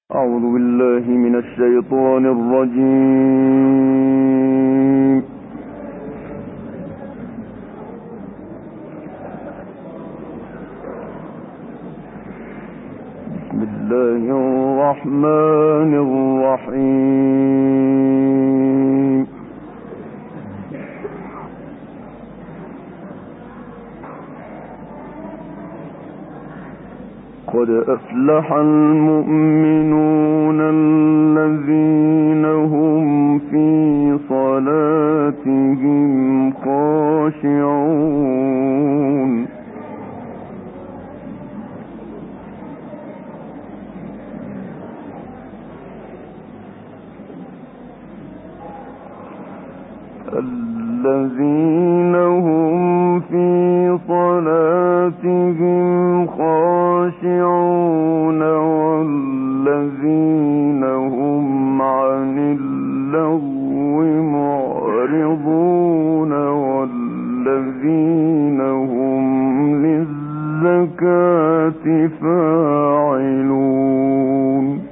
أعوذ بالله من الشيطان الرجيم. بسم الله الرحمن الرحيم. قد أفلح المؤمنون الذين هم في صلاتهم خاشعون. الذين هم في صلاتهم خاشعون والذين هم عن اللغو معرضون والذين هم للزكاة فاعلون.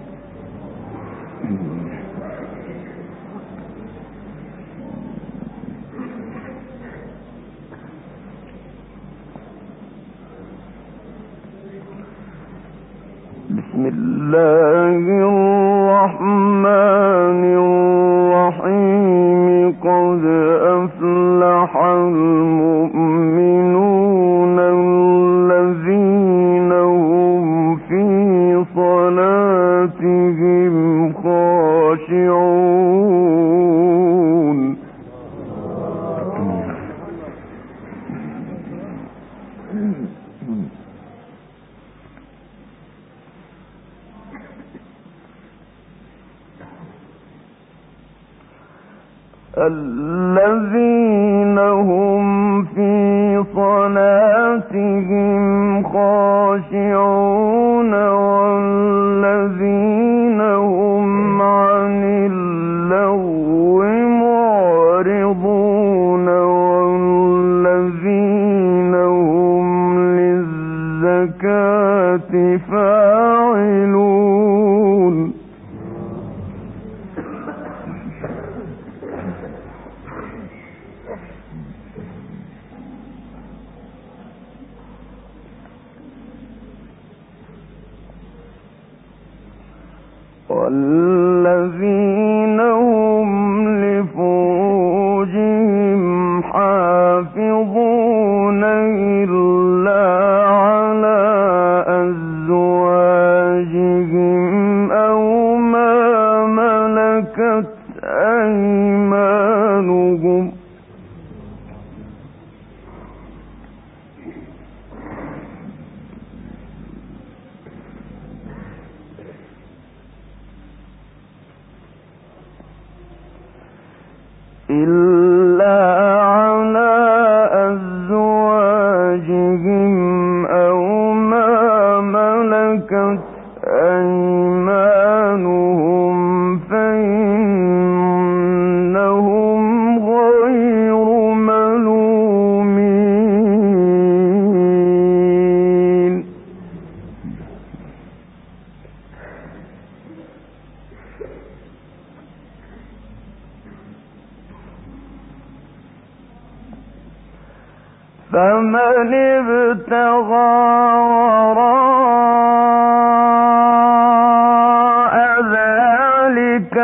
بسم الله الرحمن الرحيم. قد أفلح المؤمنون الذين هم في صلاتهم خاشعون. الذين هم في صلاتهم خاشعون والذين هم عن اللغو معرضون والذين هم للزكاة فاعلون. والذين هم لفروجهم حافظون إلا على أزواجهم أو ما ملكت أيمانهم أو ما ملكت أيمانهم فإنهم غير ملومين. فمن ابتغى وراء ذلك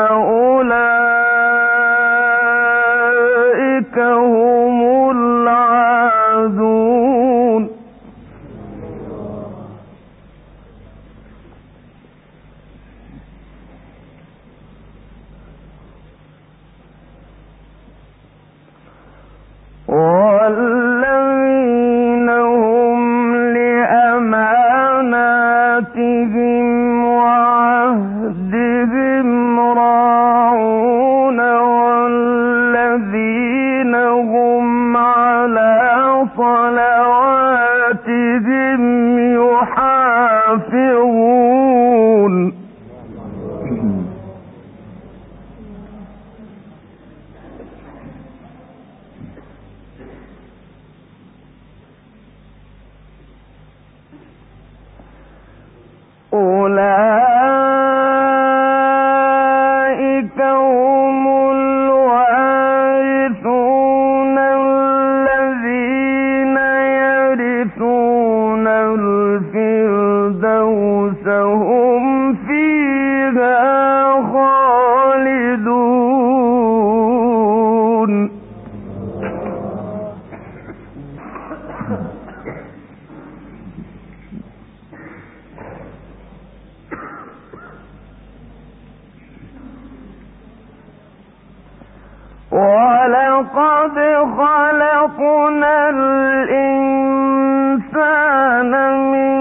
فأولئك هم العادون. والذين هم لأماناتهم وعهدهم راعون والذين هم على صلواتهم يحافظون. أولئك أنفسهم فيها خالدون ولقد خلقنا الإنسان من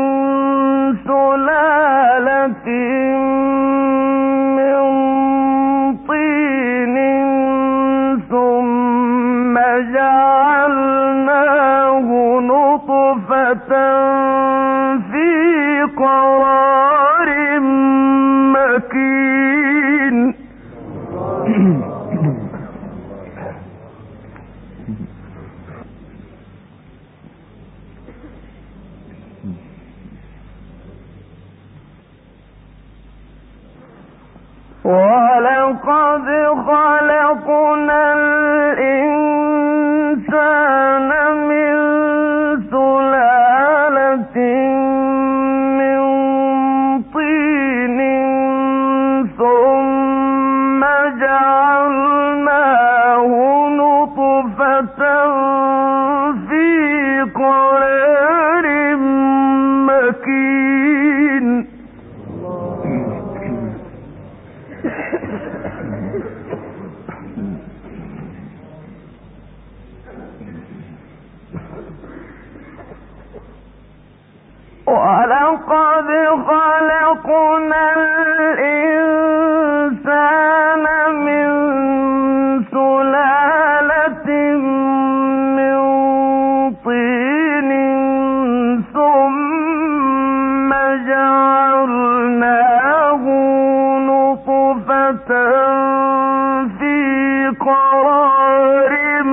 سلالة من طين ثم جعلناه نطفة في قرار مكين ولقد خلقنا الإنسان من سلالة من طين ثم جعلناه نطفة في قرار مكين ولقد خلقنا الإنسان من سلالة من طين ثم جعلناه نطفة في قرار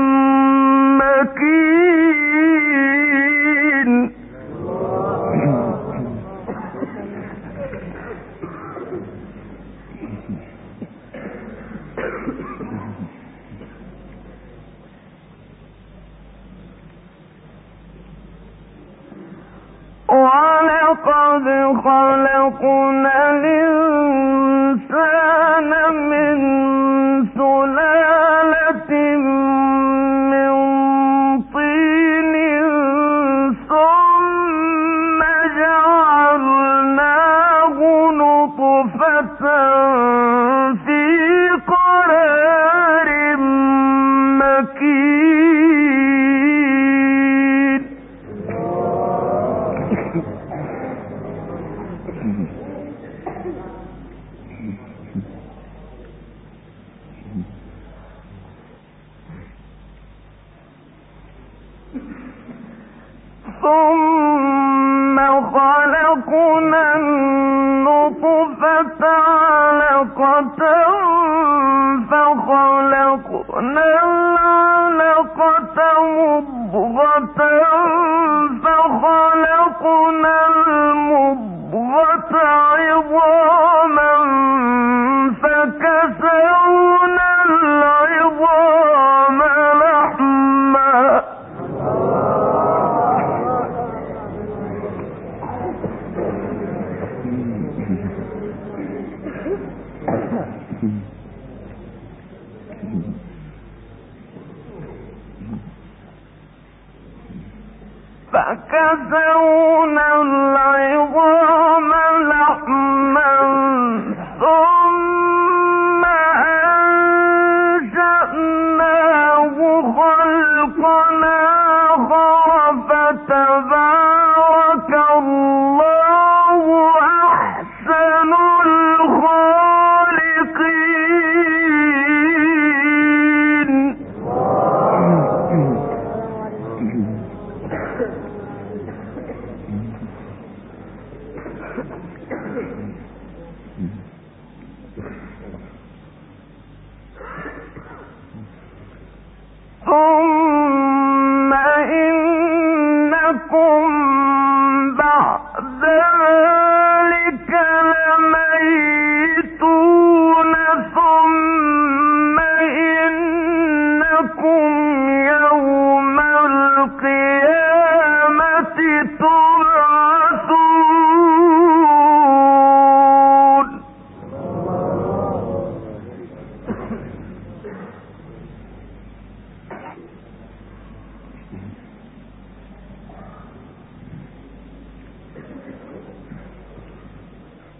مكين ولقد خلقنا الإنسان من سلالة من طين ثم جعلناه نطفة في قرار مكين ثم خلقنا النطفة علقة فخلقنا العلقة مضغة فخلقنا المضغة عظاما فكسونا العظام لحما فكسونا العظام لحما ثم أنشأناه خلقا آخر فتبارك الله أحسن الخالقين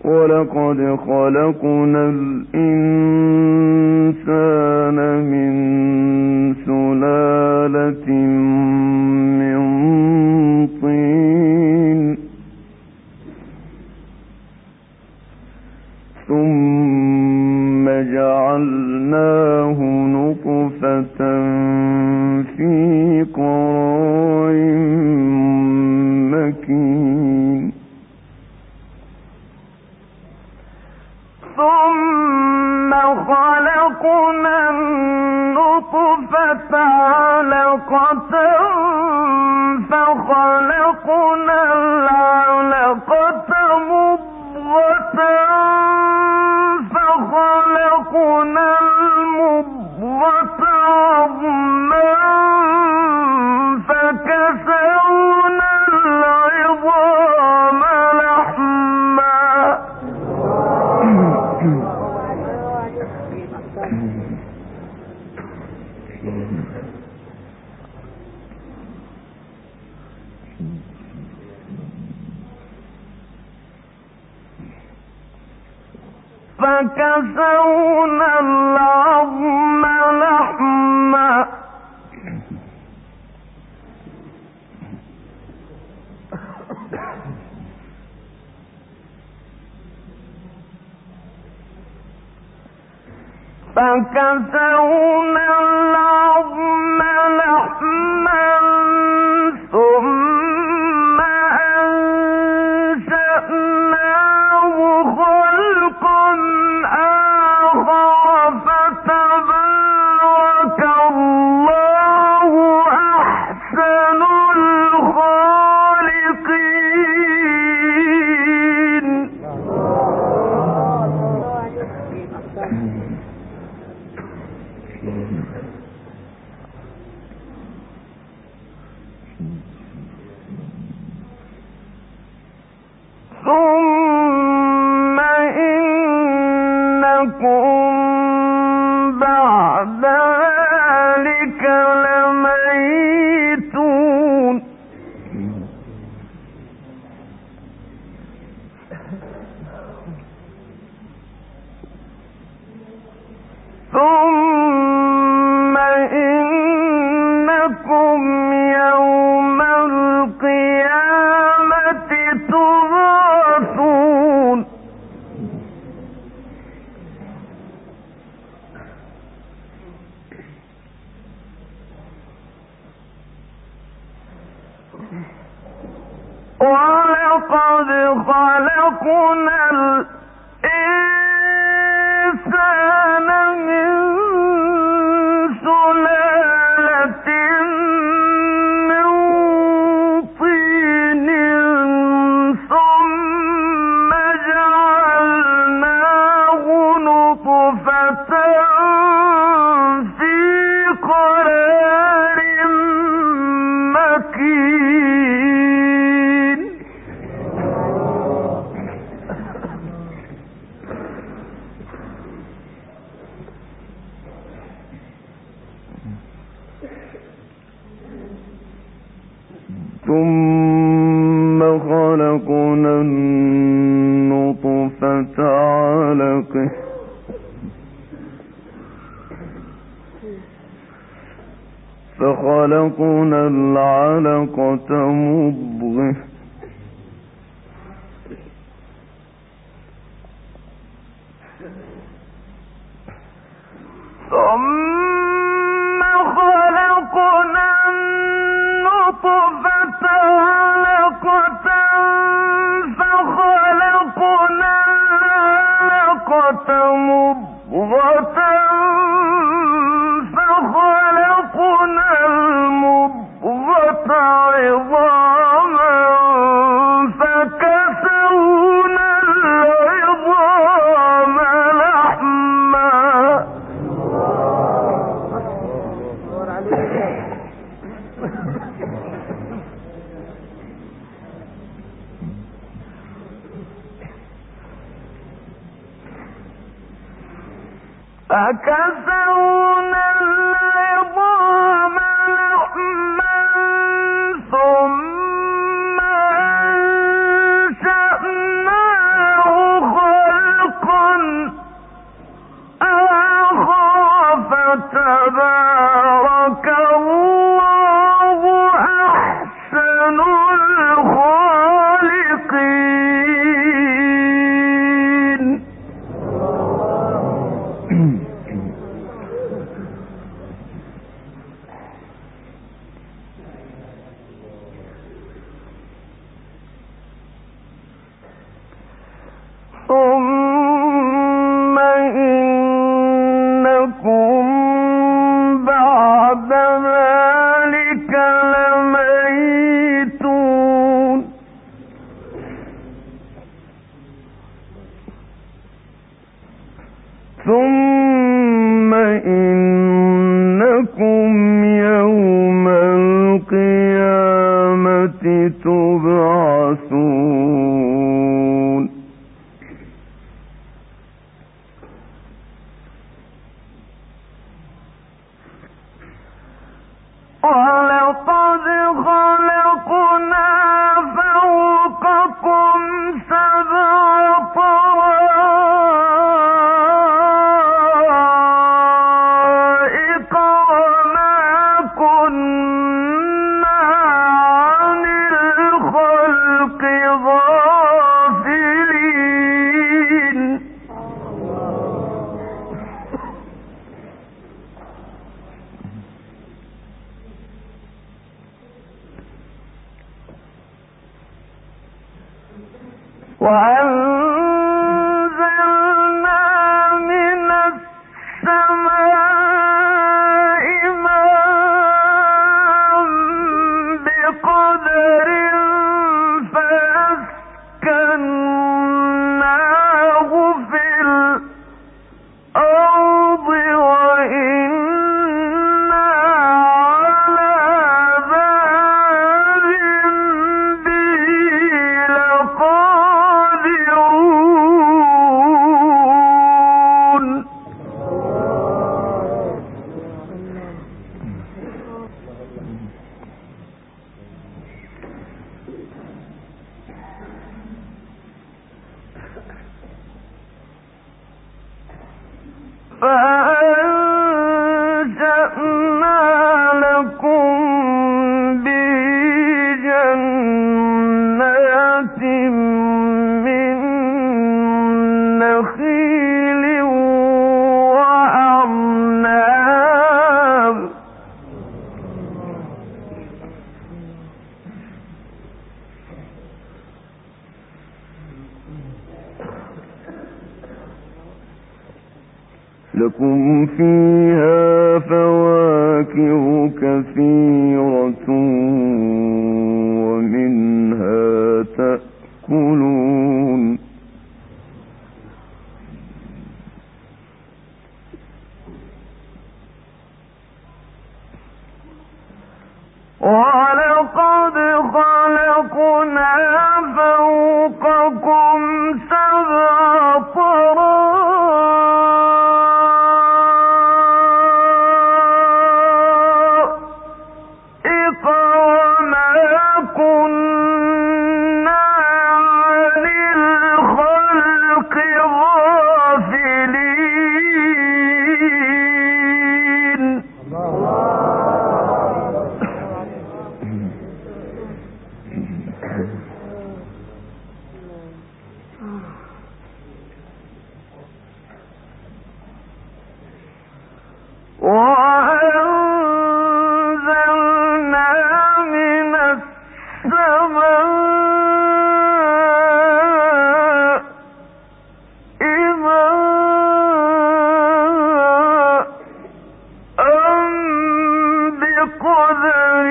ولقد خلقنا الإنسان من سلالة من طين ثم جعلناه نطفة في قرار مكين ثم خلقنا النطفة علقة فخلقنا العلقة مضغة فخلقنا المضغة عظما فكسونا العظام لحما فكسونا العظم لحما فكسونا العظم لحما ثم أنشأناه خلقا آخر فتبارك الله أحسن الخالقين. ثم إنكم بعد ذلك لميتون. ثم إنكم يوم القيامة تبعثون. ولقد خلقنا الإنسان من سلالة من طين ثم جعلناه نطفة في قرار مكين. ثم خلقنا النطفة علقة فخلقنا العلقة مضغة ثم خلقنا النطفة علقة فخلقنا العلقة مضغة فخلقنا المضغة عظاما فكسونا العظام لحما فكسونا العظام لحما ثم أنشأناه تبارك الله أحسن الخالقين. ثم إنكم بعد ذلك لميتون. ثم إنكم يوم القيامة تبعثون. وَلَقَدْ خَلَقْنَا فَوْقَكُمْ سَبْعَ طَرَائِقَ وَمَا كُنَّا عَنِ الْخَلْقِ غَافِلِينَ. وأنزلنا من السماء ماء بقدر فأسكناه في الأرض وإنا على ذهاب به لقادرون. فأنشأنا لكم به جنات من نخيل وأعناب. لكم فيها فواكه كثيرة ومنها تأكلون. وَلَقَدْ خَلَقْنَا فَوْقَكُمْ سَبْعَ طَرَائِقَ وَمَا كُنَّا عَنِ الْخَلْقِ غَافِلِينَ. وأنزلنا من السماء ماء بقدر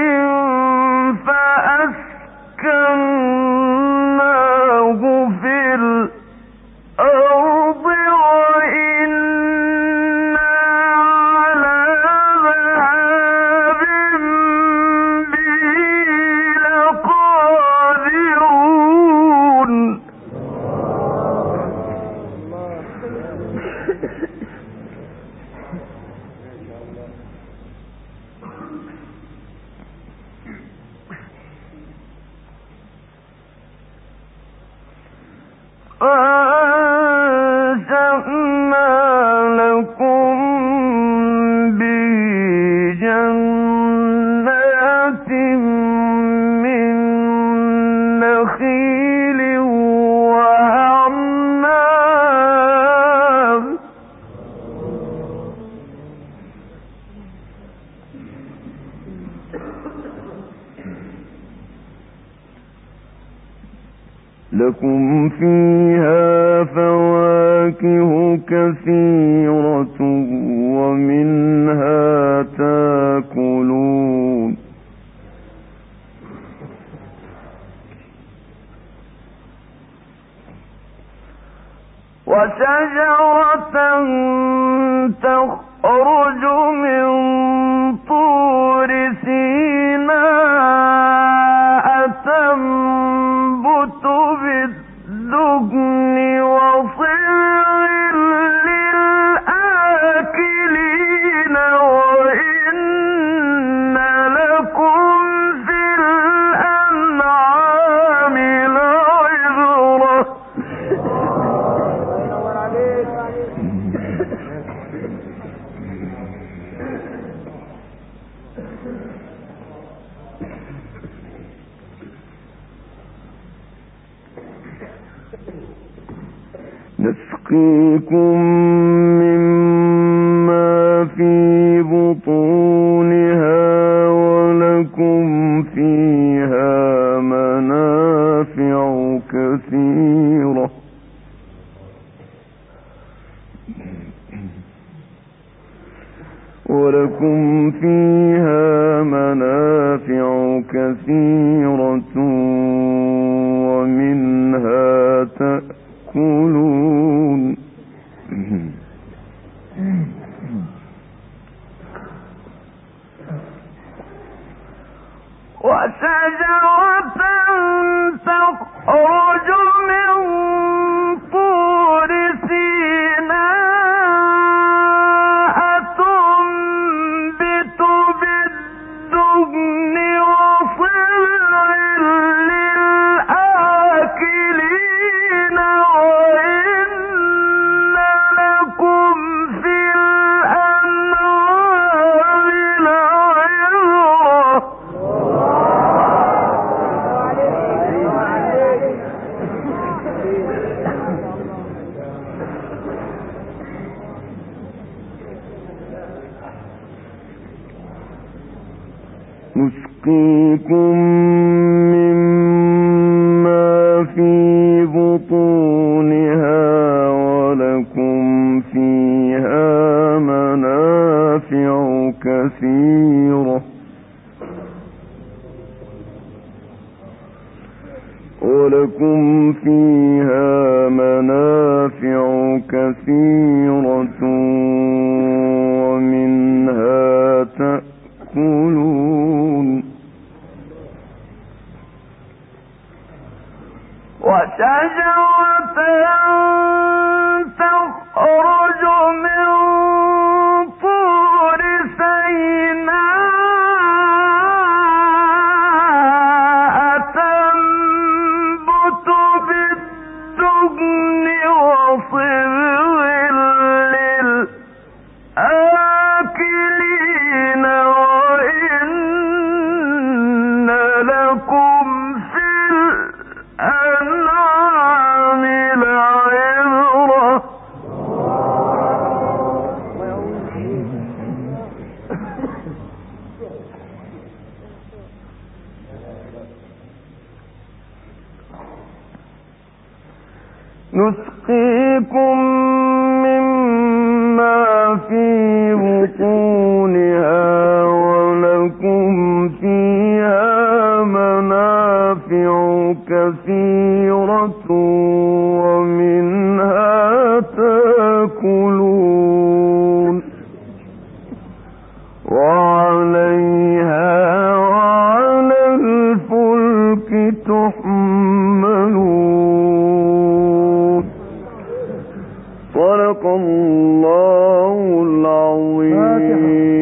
فأسكناه في الأرض وإنا على لكم فيها فواكه كثيرة ومنها تاكلون وشجرة تخرج من طور سيناء تنبت بالدهن وصبغ للآكلين وإن لكم في الأنعام لعبرة نسقيكم مما في بطونها ولكم فيها منافع كثيرة ومنها تأكلون وشجرة تخرج من طور سيناء تنبت بالدهن وصبغ للآكلين وإن لكم في الأنعام لعبرة نسقيكم مما في بطونها ولكم فيها منافع كثيرة ومنها تأكلون وشجرة تخرج من طور سيناء تنبت بالدهن وصبغ للآكلين وإن لكم في الأنعام لعبرة نسقيكم مما في بطونها ولكم فيها منافع كثيرة ومنها تأكلون وعليها وعلى الفلك تحملون صدق الله العظيم.